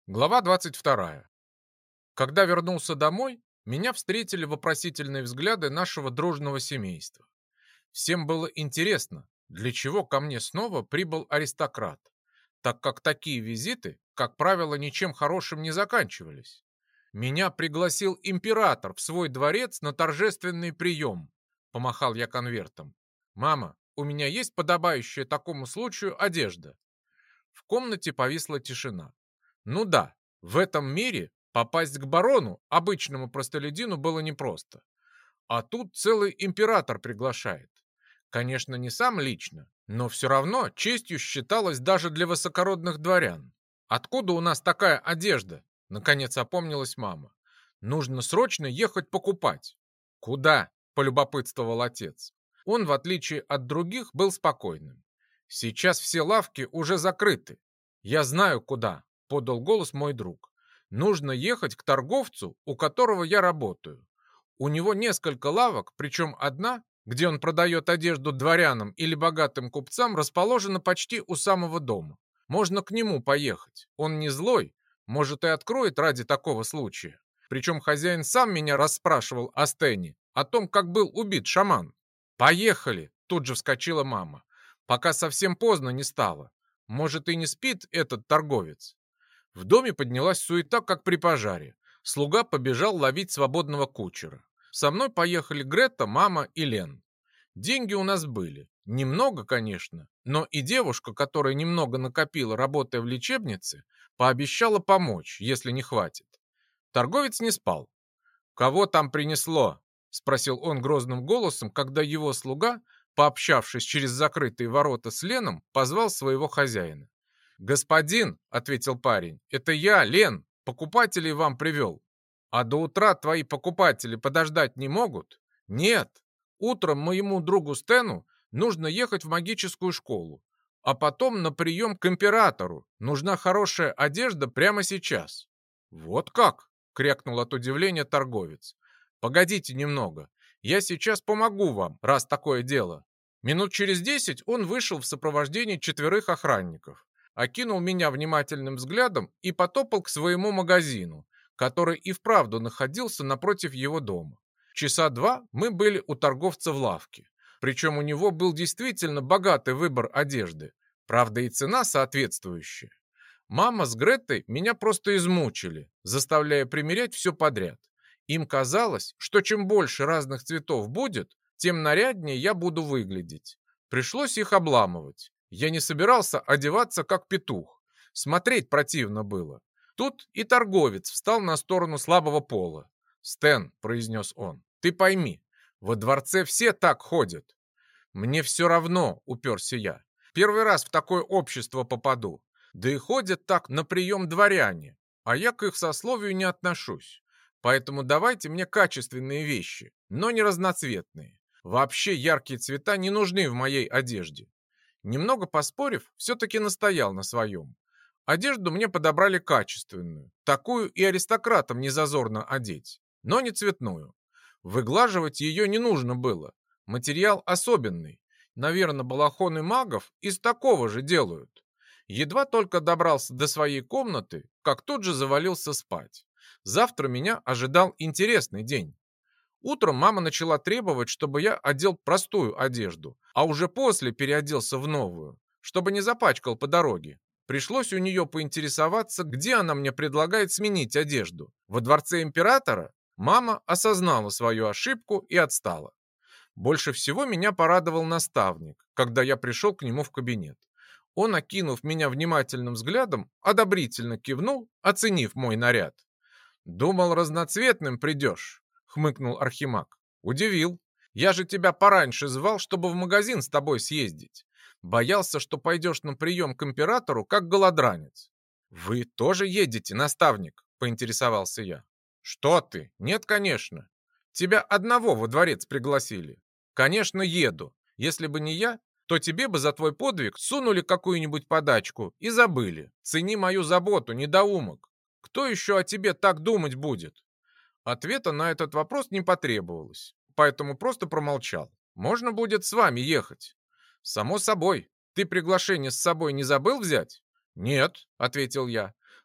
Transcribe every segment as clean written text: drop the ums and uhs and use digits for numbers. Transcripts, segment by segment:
Глава 22. Когда вернулся домой, меня встретили вопросительные взгляды нашего дружного семейства. Всем было интересно, для чего ко мне снова прибыл аристократ, так как такие визиты, как правило, ничем хорошим не заканчивались. Меня пригласил император в свой дворец на торжественный прием, помахал я конвертом. Мама, у меня есть подобающая такому случаю одежда. В комнате повисла тишина. Ну да, в этом мире попасть к барону, обычному простолюдину, было непросто. А тут целый император приглашает. Конечно, не сам лично, но все равно честью считалось даже для высокородных дворян. «Откуда у нас такая одежда?» Наконец опомнилась мама. «Нужно срочно ехать покупать». «Куда?» – полюбопытствовал отец. Он, в отличие от других, был спокойным. «Сейчас все лавки уже закрыты. Я знаю, куда», – подал голос мой друг. «Нужно ехать к торговцу, у которого я работаю. У него несколько лавок, причем одна, где он продает одежду дворянам или богатым купцам, расположена почти у самого дома. Можно к нему поехать. Он не злой, может и откроет ради такого случая. Причем хозяин сам меня расспрашивал о Стене, о том, как был убит шаман. «Поехали!» – тут же вскочила мама. «Пока совсем поздно не стало. Может, и не спит этот торговец?» В доме поднялась суета, как при пожаре. Слуга побежал ловить свободного кучера. Со мной поехали Грета, мама и Лен. Деньги у нас были. Немного, конечно, но и девушка, которая немного накопила, работая в лечебнице, пообещала помочь, если не хватит. Торговец не спал. «Кого там принесло?» – спросил он грозным голосом, когда его слуга, пообщавшись через закрытые ворота с Леном, позвал своего хозяина. «Господин», — ответил парень, — «это я, Лен, покупателей вам привел». «А до утра твои покупатели подождать не могут?» «Нет. Утром моему другу Стэну нужно ехать в магическую школу, а потом на прием к императору. Нужна хорошая одежда прямо сейчас». «Вот как?» — крякнул от удивления торговец. «Погодите немного. Я сейчас помогу вам, раз такое дело». Минут через 10 он вышел в сопровождении 4 охранников, окинул меня внимательным взглядом и потопал к своему магазину, который и вправду находился напротив его дома. Часа 2 мы были у торговца в лавке. Причем у него был действительно богатый выбор одежды. Правда, и цена соответствующая. Мама с Гретой меня просто измучили, заставляя примерять все подряд. Им казалось, что чем больше разных цветов будет, тем наряднее я буду выглядеть. Пришлось их обламывать. Я не собирался одеваться как петух. Смотреть противно было. Тут и торговец встал на сторону слабого пола. «Стэн», — произнес он, — «ты пойми, во дворце все так ходят». «Мне все равно», — уперся я. «Первый раз в такое общество попаду. Да и ходят так на прием дворяне, а я к их сословию не отношусь. Поэтому давайте мне качественные вещи, но не разноцветные. Вообще яркие цвета не нужны в моей одежде». Немного поспорив, все-таки настоял на своем. Одежду мне подобрали качественную, такую и аристократам не зазорно одеть, но не цветную. Выглаживать ее не нужно было. Материал особенный. Наверное, балахоны магов из такого же делают. Едва только добрался до своей комнаты, как тут же завалился спать. Завтра меня ожидал интересный день. Утром мама начала требовать, чтобы я одел простую одежду, а уже после переоделся в новую, чтобы не запачкал по дороге. Пришлось у нее поинтересоваться, где она мне предлагает сменить одежду. Во дворце императора? Мама осознала свою ошибку и отстала. Больше всего меня порадовал наставник, когда я пришел к нему в кабинет. Он, окинув меня внимательным взглядом, одобрительно кивнул, оценив мой наряд. «Думал, разноцветным придешь», — хмыкнул Архимаг. «Удивил. Я же тебя пораньше звал, чтобы в магазин с тобой съездить. Боялся, что пойдешь на прием к императору, как голодранец». «Вы тоже едете, наставник?» — поинтересовался я. «Что ты? Нет, конечно. Тебя одного во дворец пригласили». «Конечно, еду. Если бы не я, то тебе бы за твой подвиг сунули какую-нибудь подачку и забыли. Цени мою заботу, недоумок. Кто еще о тебе так думать будет?» Ответа на этот вопрос не потребовалось, поэтому просто промолчал. «Можно будет с вами ехать». «Само собой. Ты приглашение с собой не забыл взять?» «Нет», — ответил я.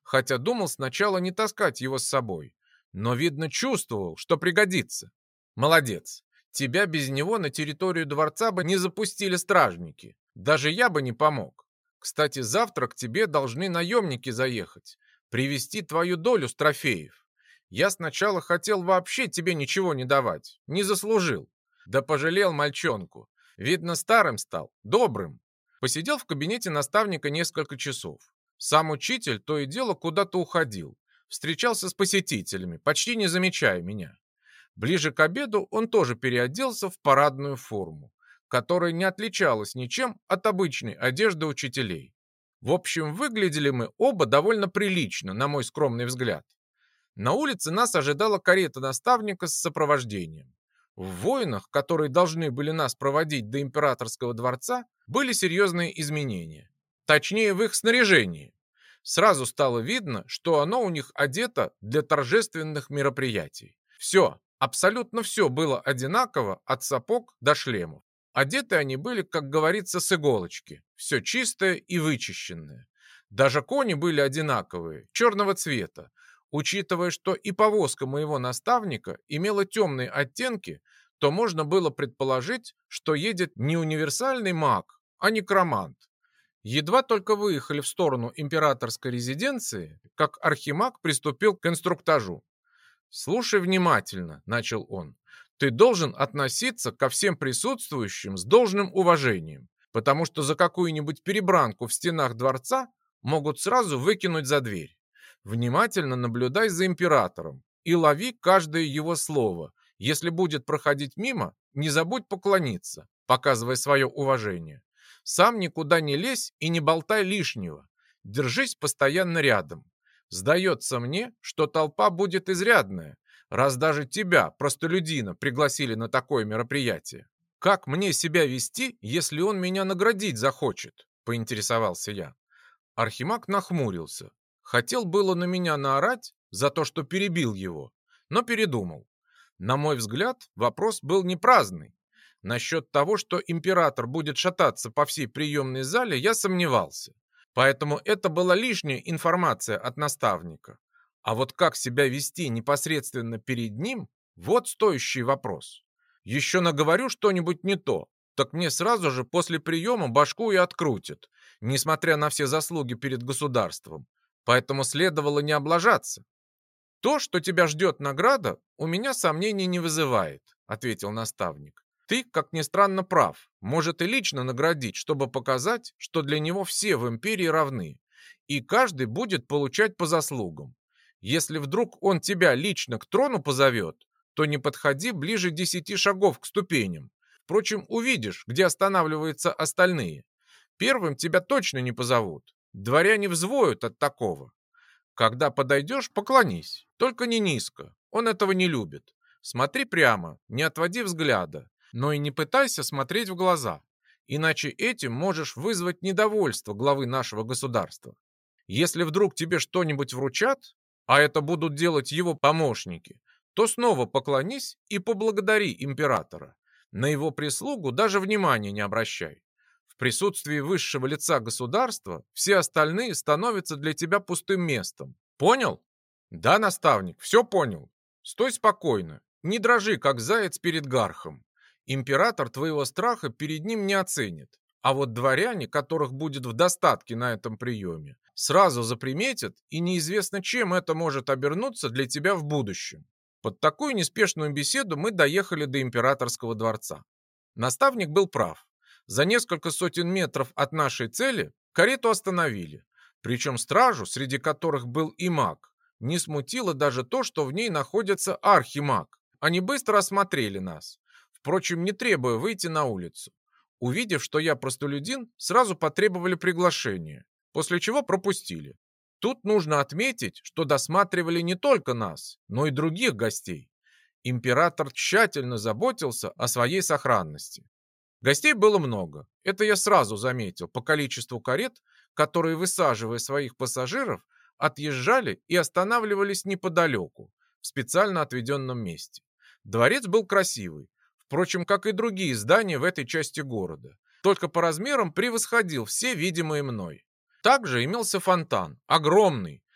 хотя думал сначала не таскать его с собой, но, видно, чувствовал, что пригодится. Молодец. Тебя без него на территорию дворца бы не запустили стражники. Даже я бы не помог. Кстати, завтра к тебе должны наемники заехать, привезти твою долю с трофеев. Я сначала хотел вообще тебе ничего не давать, не заслужил. Да пожалел мальчонку. Видно, старым стал, добрым. Посидел в кабинете наставника несколько часов. Сам учитель то и дело куда-то уходил. Встречался с посетителями, почти не замечая меня. Ближе к обеду он тоже переоделся в парадную форму, которая не отличалась ничем от обычной одежды учителей. В общем, выглядели мы оба довольно прилично, на мой скромный взгляд. На улице нас ожидала карета наставника с сопровождением. В войнах, которые должны были нас проводить до императорского дворца, были серьезные изменения. Точнее, в их снаряжении. Сразу стало видно, что оно у них одето для торжественных мероприятий. Все, абсолютно все было одинаково от сапог до шлемов. Одеты они были, как говорится, с иголочки. Все чистое и вычищенное. Даже кони были одинаковые, черного цвета. Учитывая, что и повозка моего наставника имела темные оттенки, то можно было предположить, что едет не универсальный маг, а некромант. Едва только выехали в сторону императорской резиденции, как архимаг приступил к инструктажу. «Слушай внимательно», — начал он. «Ты должен относиться ко всем присутствующим с должным уважением, потому что за какую-нибудь перебранку в стенах дворца могут сразу выкинуть за дверь. Внимательно наблюдай за императором и лови каждое его слово. Если будет проходить мимо, не забудь поклониться, показывая свое уважение. Сам никуда не лезь и не болтай лишнего. Держись постоянно рядом. Сдается мне, что толпа будет изрядная, раз даже тебя, простолюдина, пригласили на такое мероприятие. Как мне себя вести, если он меня наградить захочет?» – поинтересовался я. Архимаг нахмурился. Хотел было на меня наорать за то, что перебил его, но передумал. На мой взгляд, вопрос был не праздный. Насчет того, что император будет шататься по всей приемной зале, я сомневался. Поэтому это была лишняя информация от наставника. А вот как себя вести непосредственно перед ним, вот стоящий вопрос. Еще наговорю что-нибудь не то, так мне сразу же после приема башку и открутят, несмотря на все заслуги перед государством. Поэтому следовало не облажаться. «То, что тебя ждет награда, у меня сомнений не вызывает», — ответил наставник. «Ты, как ни странно, прав. Может и лично наградить, чтобы показать, что для него все в империи равны, и каждый будет получать по заслугам. Если вдруг он тебя лично к трону позовет, то не подходи ближе 10 шагов к ступеням. Впрочем, увидишь, где останавливаются остальные. Первым тебя точно не позовут. Дворяне взвоют от такого. Когда подойдешь, поклонись, только не низко. Он этого не любит. Смотри прямо, не отводи взгляда, но и не пытайся смотреть в глаза, иначе этим можешь вызвать недовольство главы нашего государства. Если вдруг тебе что-нибудь вручат, а это будут делать его помощники, то снова поклонись и поблагодари императора. На его прислугу даже внимания не обращай. В присутствии высшего лица государства все остальные становятся для тебя пустым местом. Понял? Да, наставник, все понял. Стой спокойно, не дрожи, как заяц перед гархом. Император твоего страха перед ним не оценит. А вот дворяне, которых будет в достатке на этом приеме, сразу заприметят, и неизвестно, чем это может обернуться для тебя в будущем. Под такую неспешную беседу мы доехали до императорского дворца. Наставник был прав. За несколько сотен метров от нашей цели карету остановили. Причем стражу, среди которых был и маг, не смутило даже то, что в ней находится архимаг. Они быстро осмотрели нас, впрочем, не требуя выйти на улицу. Увидев, что я простолюдин, сразу потребовали приглашения, после чего пропустили. Тут нужно отметить, что досматривали не только нас, но и других гостей. Император тщательно заботился о своей сохранности. Гостей было много, это я сразу заметил по количеству карет, которые, высаживая своих пассажиров, отъезжали и останавливались неподалеку, в специально отведенном месте. Дворец был красивый, впрочем, как и другие здания в этой части города, только по размерам превосходил все видимые мной. Также имелся фонтан, огромный,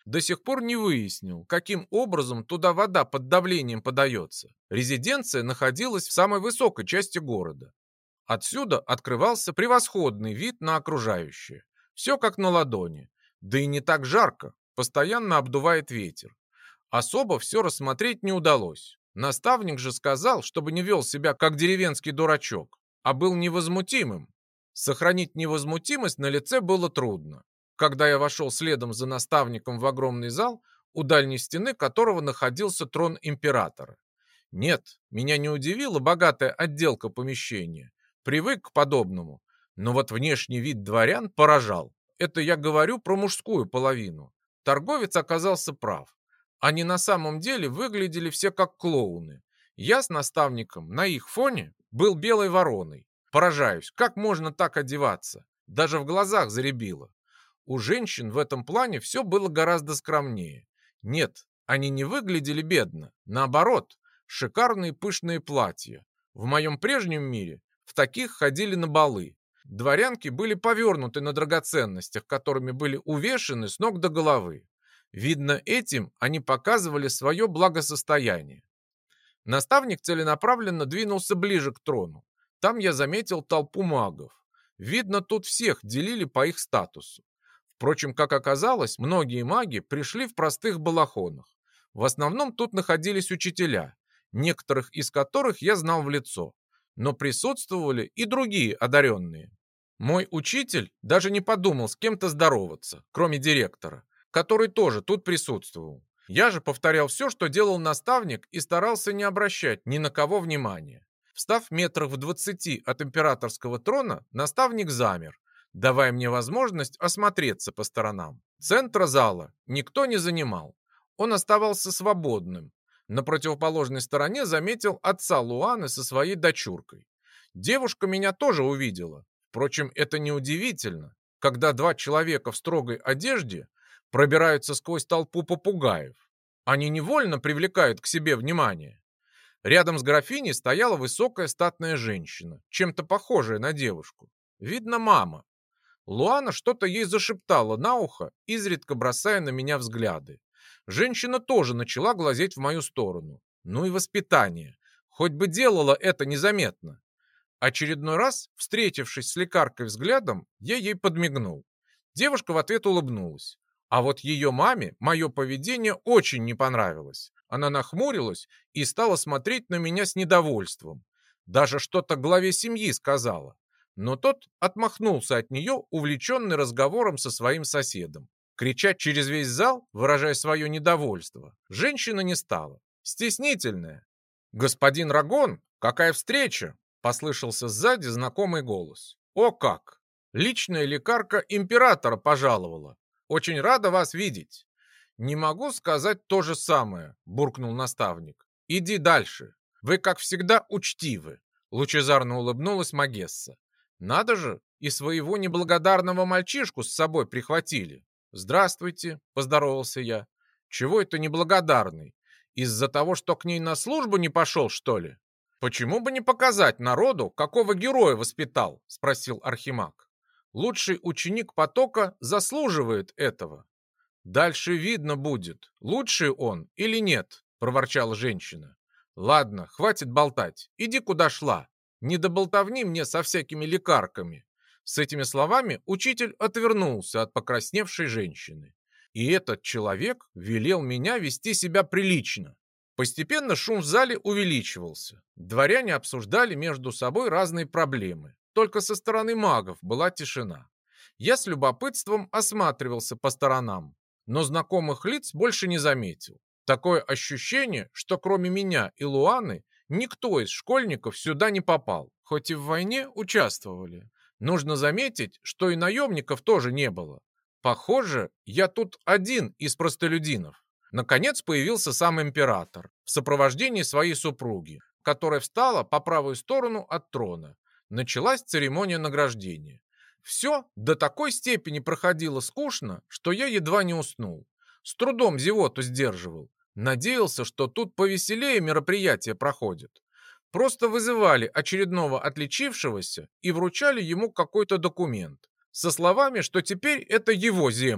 До сих пор не выяснил, каким образом туда вода под давлением подается. Резиденция находилась в самой высокой части города. Отсюда открывался превосходный вид на окружающее. Все как на ладони. Да и не так жарко, постоянно обдувает ветер. Особо все рассмотреть не удалось. Наставник же сказал, чтобы не вел себя как деревенский дурачок, а был невозмутимым. Сохранить невозмутимость на лице было трудно. Когда я вошел следом за наставником в огромный зал, у дальней стены которого находился трон императора. Нет, меня не удивила богатая отделка помещения. Привык к подобному. Но вот внешний вид дворян поражал. Это я говорю про мужскую половину. Торговец оказался прав. Они на самом деле выглядели все как клоуны. Я с наставником на их фоне был белой вороной. Поражаюсь, как можно так одеваться? Даже в глазах заребило. У женщин в этом плане все было гораздо скромнее. Нет, они не выглядели бедно. Наоборот, шикарные пышные платья. В моем прежнем мире в таких ходили на балы. Дворянки были повернуты на драгоценностях, которыми были увешаны с ног до головы. Видно, этим они показывали свое благосостояние. Наставник целенаправленно двинулся ближе к трону. Там я заметил толпу магов. Видно, тут всех делили по их статусу. Впрочем, как оказалось, многие маги пришли в простых балахонах. В основном тут находились учителя, некоторых из которых я знал в лицо. Но присутствовали и другие одаренные. Мой учитель даже не подумал с кем-то здороваться, кроме директора, который тоже тут присутствовал. Я же повторял все, что делал наставник, и старался не обращать ни на кого внимания. Встав метрах в 20 от императорского трона, наставник замер, давая мне возможность осмотреться по сторонам. Центра зала никто не занимал. Он оставался свободным. На противоположной стороне заметил отца Луаны со своей дочуркой. Девушка меня тоже увидела. Впрочем, это неудивительно, когда два человека в строгой одежде пробираются сквозь толпу попугаев. Они невольно привлекают к себе внимание. Рядом с графиней стояла высокая статная женщина, чем-то похожая на девушку. Видно, мама. Луана что-то ей зашептала на ухо, изредка бросая на меня взгляды. Женщина тоже начала глазеть в мою сторону. Ну и воспитание. Хоть бы делала это незаметно. Очередной раз, встретившись с лекаркой взглядом, я ей подмигнул. Девушка в ответ улыбнулась. А вот ее маме мое поведение очень не понравилось. Она нахмурилась и стала смотреть на меня с недовольством. Даже что-то главе семьи сказала. Но тот отмахнулся от нее, увлеченный разговором со своим соседом. Кричать через весь зал, выражая свое недовольство, женщина не стала. Стеснительная. «Господин Рагон, какая встреча!» — послышался сзади знакомый голос. «О как! Личная лекарка императора пожаловала. Очень рада вас видеть». «Не могу сказать то же самое», — буркнул наставник. «Иди дальше. Вы, как всегда, учтивы», — лучезарно улыбнулась Магесса. «Надо же, и своего неблагодарного мальчишку с собой прихватили». «Здравствуйте», — поздоровался я. «Чего это неблагодарный? Из-за того, что к ней на службу не пошел, что ли?» «Почему бы не показать народу, какого героя воспитал?» — спросил Архимаг. «Лучший ученик потока заслуживает этого». «Дальше видно будет, лучший он или нет», — проворчала женщина. «Ладно, хватит болтать, иди куда шла. Не до болтовни мне со всякими лекарками». С этими словами учитель отвернулся от покрасневшей женщины. И этот человек велел меня вести себя прилично. Постепенно шум в зале увеличивался. Дворяне обсуждали между собой разные проблемы. Только со стороны магов была тишина. Я с любопытством осматривался по сторонам, но знакомых лиц больше не заметил. Такое ощущение, что кроме меня и Луаны никто из школьников сюда не попал, хоть и в войне участвовали. Нужно заметить, что и наемников тоже не было. Похоже, я тут один из простолюдинов. Наконец появился сам император в сопровождении своей супруги, которая встала по правую сторону от трона. Началась церемония награждения. Все до такой степени проходило скучно, что я едва не уснул. С трудом зевоту сдерживал. Надеялся, что тут повеселее мероприятие проходит. Просто вызывали очередного отличившегося и вручали ему какой-то документ со словами, что теперь это его земли.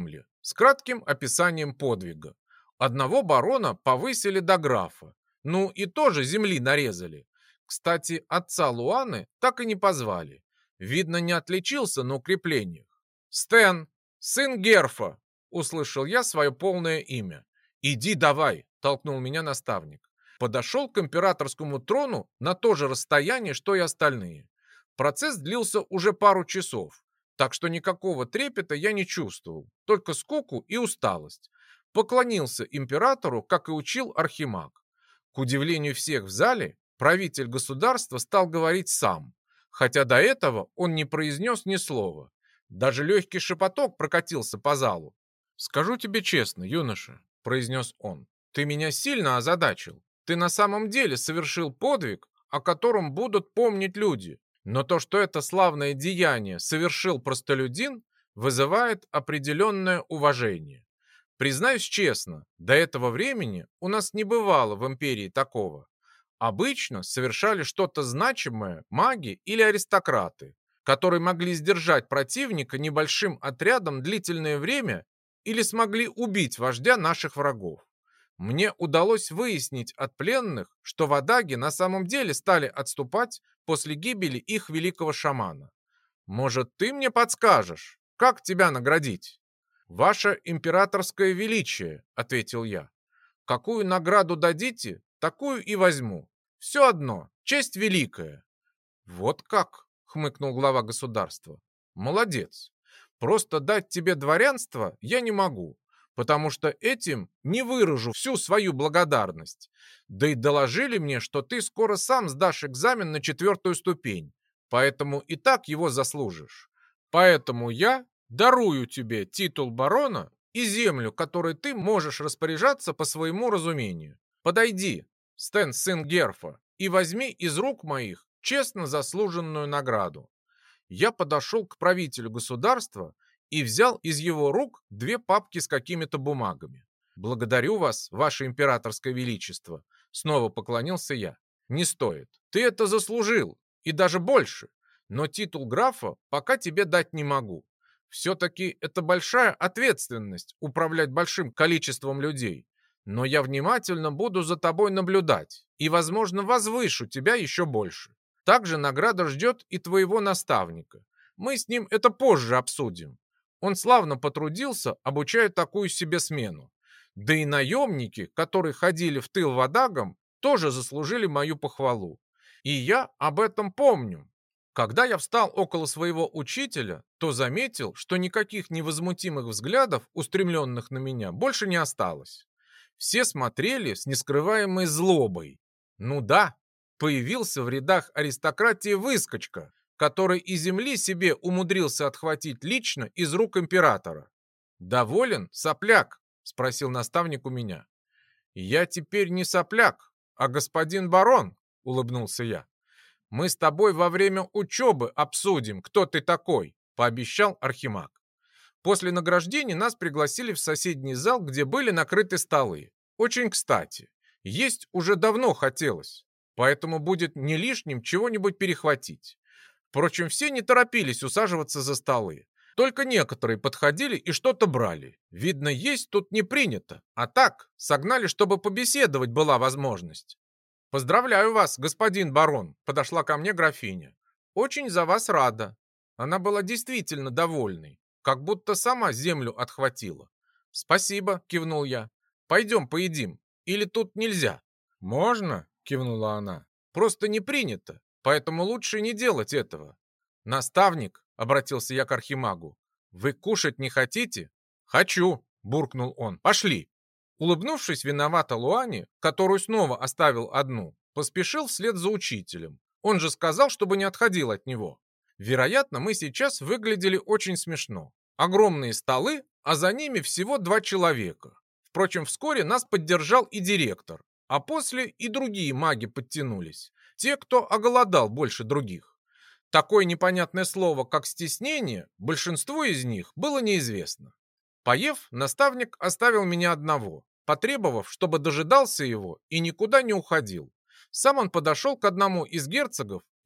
с кратким описанием подвига. Одного барона повысили до графа, ну и тоже земли нарезали. Кстати, отца Луаны так и не позвали. Видно, не отличился на укреплениях. «Стэн, сын Герфа!» — услышал я свое полное имя. «Иди давай!» — толкнул меня наставник. Подошел к императорскому трону на то же расстояние, что и остальные. Процесс длился уже пару часов, так что никакого трепета я не чувствовал, только скуку и усталость. Поклонился императору, как и учил архимаг. К удивлению всех в зале, правитель государства стал говорить сам, хотя до этого он не произнес ни слова. Даже легкий шепоток прокатился по залу. «Скажу тебе честно, юноша», — произнес он, — «ты меня сильно озадачил. Ты на самом деле совершил подвиг, о котором будут помнить люди. Но то, что это славное деяние совершил простолюдин, вызывает определенное уважение. Признаюсь честно, до этого времени у нас не бывало в империи такого. Обычно совершали что-то значимое маги или аристократы, которые могли сдержать противника небольшим отрядом длительное время или смогли убить вождя наших врагов. Мне удалось выяснить от пленных, что вадаги на самом деле стали отступать после гибели их великого шамана. Может, ты мне подскажешь, как тебя наградить? «Ваше императорское величие», — ответил я. «Какую награду дадите, такую и возьму. Все одно, честь великая». «Вот как?» — хмыкнул глава государства. «Молодец. Просто дать тебе дворянство я не могу, потому что этим не выражу всю свою благодарность. Да и доложили мне, что ты скоро сам сдашь экзамен на 4-ю ступень, поэтому и так его заслужишь. Поэтому я дарую тебе титул барона и землю, которой ты можешь распоряжаться по своему разумению. Подойди, Стэн, сын Герфа, и возьми из рук моих честно заслуженную награду». Я подошел к правителю государства и взял из его рук 2 папки с какими-то бумагами. «Благодарю вас, ваше императорское величество», — снова поклонился я. «Не стоит. Ты это заслужил, и даже больше. Но титул графа пока тебе дать не могу. Все-таки это большая ответственность управлять большим количеством людей. Но я внимательно буду за тобой наблюдать и, возможно, возвышу тебя еще больше. Также награда ждет и твоего наставника. Мы с ним это позже обсудим. Он славно потрудился, обучая такую себе смену. Да и наемники, которые ходили в тыл вадагам, тоже заслужили мою похвалу. И я об этом помню». Когда я встал около своего учителя, то заметил, что никаких невозмутимых взглядов, устремленных на меня, больше не осталось. Все смотрели с нескрываемой злобой. Ну да, появился в рядах аристократии выскочка, который и земли себе умудрился отхватить лично из рук императора. «Доволен, сопляк?» — спросил наставник у меня. «Я теперь не сопляк, а господин барон», — улыбнулся я. «Мы с тобой во время учебы обсудим, кто ты такой», — пообещал архимаг. После награждения нас пригласили в соседний зал, где были накрыты столы. Очень кстати, есть уже давно хотелось, поэтому будет не лишним чего-нибудь перехватить. Впрочем, все не торопились усаживаться за столы. Только некоторые подходили и что-то брали. Видно, есть тут не принято, а так согнали, чтобы побеседовать была возможность. «Поздравляю вас, господин барон», — подошла ко мне графиня. «Очень за вас рада». Она была действительно довольной, как будто сама землю отхватила. «Спасибо», — кивнул я. «Пойдем поедим. Или тут нельзя?» «Можно», — кивнула она. «Просто не принято, поэтому лучше не делать этого». «Наставник», — обратился я к архимагу, — «вы кушать не хотите?» «Хочу», — буркнул он. «Пошли». Улыбнувшись виновато Луане, которую снова оставил одну, поспешил вслед за учителем. Он же сказал, чтобы не отходил от него. Вероятно, мы сейчас выглядели очень смешно. Огромные столы, а за ними всего 2 человека. Впрочем, вскоре нас поддержал и директор, а после и другие маги подтянулись. Те, кто оголодал больше других. Такое непонятное слово, как стеснение, большинству из них было неизвестно. Поев, наставник оставил меня одного, потребовав, чтобы дожидался его и никуда не уходил. Сам он подошел к одному из герцогов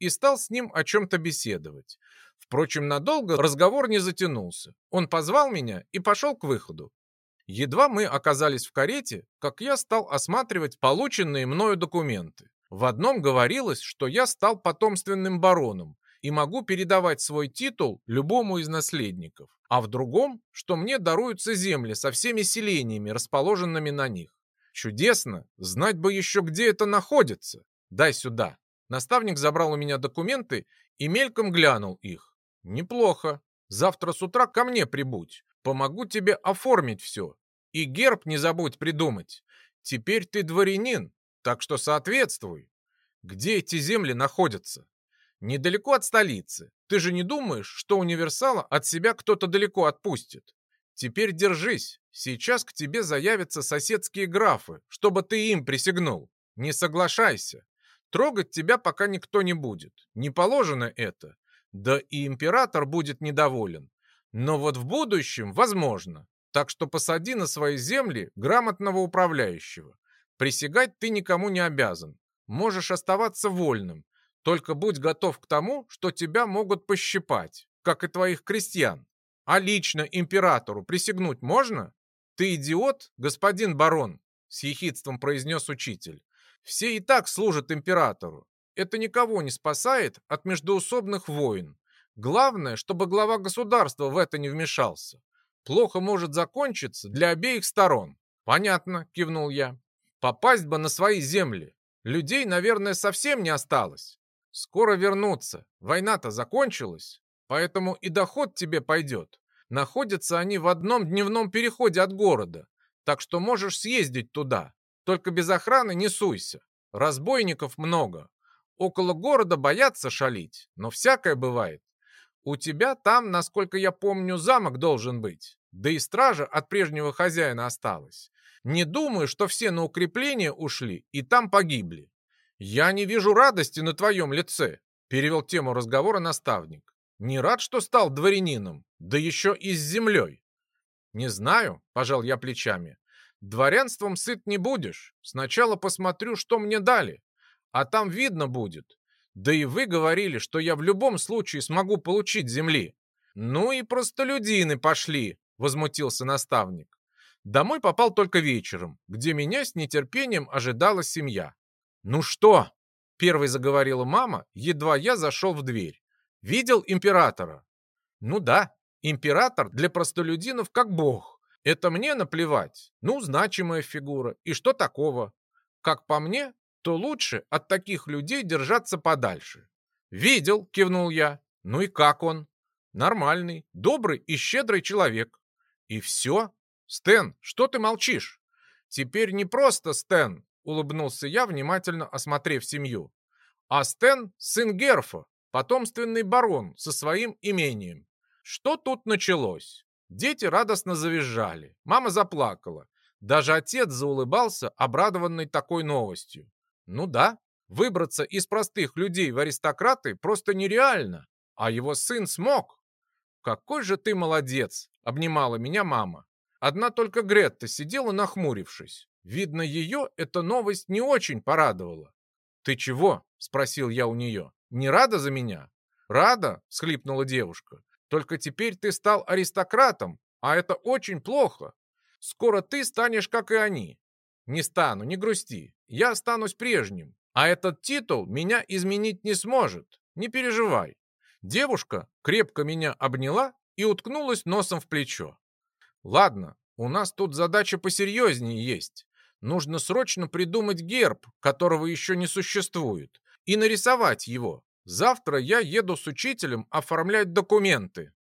и стал с ним о чем-то беседовать. Впрочем, надолго разговор не затянулся. Он позвал меня и пошел к выходу. Едва мы оказались в карете, как я стал осматривать полученные мною документы. В одном говорилось, что я стал потомственным бароном и могу передавать свой титул любому из наследников, а в другом, что мне даруются земли со всеми селениями, расположенными на них. Чудесно! Знать бы еще, где это находится. Дай сюда. Наставник забрал у меня документы и мельком глянул их. Неплохо. Завтра с утра ко мне прибудь. Помогу тебе оформить все. И герб не забудь придумать. Теперь ты дворянин, так что соответствуй. Где эти земли находятся? Недалеко от столицы. Ты же не думаешь, что универсала от себя кто-то далеко отпустит? Теперь держись. Сейчас к тебе заявятся соседские графы, чтобы ты им присягнул. Не соглашайся. Трогать тебя пока никто не будет. Не положено это. Да и император будет недоволен. Но вот в будущем возможно. Так что посади на свои земли грамотного управляющего. Присягать ты никому не обязан. Можешь оставаться вольным. Только будь готов к тому, что тебя могут пощипать, как и твоих крестьян. А лично императору присягнуть можно? Ты идиот, господин барон, с ехидством произнес учитель. Все и так служат императору. Это никого не спасает от междоусобных войн. Главное, чтобы глава государства в это не вмешался. Плохо может закончиться для обеих сторон. Понятно, кивнул я. Попасть бы на свои земли. Людей, наверное, совсем не осталось. Скоро вернутся. Война-то закончилась, поэтому и доход тебе пойдет. Находятся они в одном дневном переходе от города, так что можешь съездить туда. Только без охраны не суйся. Разбойников много. Около города боятся шалить, но всякое бывает. У тебя там, насколько я помню, замок должен быть. Да и стража от прежнего хозяина осталась. Не думаю, что все на укрепление ушли и там погибли. «Я не вижу радости на твоем лице», — перевел тему разговора наставник. «Не рад, что стал дворянином, да еще и с землей». «Не знаю», — пожал я плечами. «Дворянством сыт не будешь. Сначала посмотрю, что мне дали, а там видно будет. Да и вы говорили, что я в любом случае смогу получить земли». «Ну и простолюдины пошли», — возмутился наставник. Домой попал только вечером, где меня с нетерпением ожидала семья. «Ну что?» — первой заговорила мама, едва я зашел в дверь. «Видел императора?» «Ну да, император для простолюдинов как бог. Это мне наплевать. Ну, значимая фигура. И что такого? Как по мне, то лучше от таких людей держаться подальше». «Видел», — кивнул я. «Ну и как он?» «Нормальный, добрый и щедрый человек». «И все? Стэн, что ты молчишь?» «Теперь не просто Стэн», — улыбнулся я, внимательно осмотрев семью. «А Стэн — сын Герфа, потомственный барон со своим имением. Что тут началось?» Дети радостно завизжали, мама заплакала. Даже отец заулыбался, обрадованный такой новостью. Ну да, выбраться из простых людей в аристократы просто нереально, а его сын смог. «Какой же ты молодец!» — обнимала меня мама. Одна только Гретта сидела, нахмурившись. Видно, ее эта новость не очень порадовала. «Ты чего?» — спросил я у нее. «Не рада за меня?» «Рада?» — всхлипнула девушка. «Только теперь ты стал аристократом, а это очень плохо. Скоро ты станешь, как и они». «Не стану, не грусти. Я останусь прежним. А этот титул меня изменить не сможет. Не переживай». Девушка крепко меня обняла и уткнулась носом в плечо. «Ладно, у нас тут задача посерьезнее есть. Нужно срочно придумать герб, которого еще не существует, и нарисовать его. Завтра я еду с учителем оформлять документы».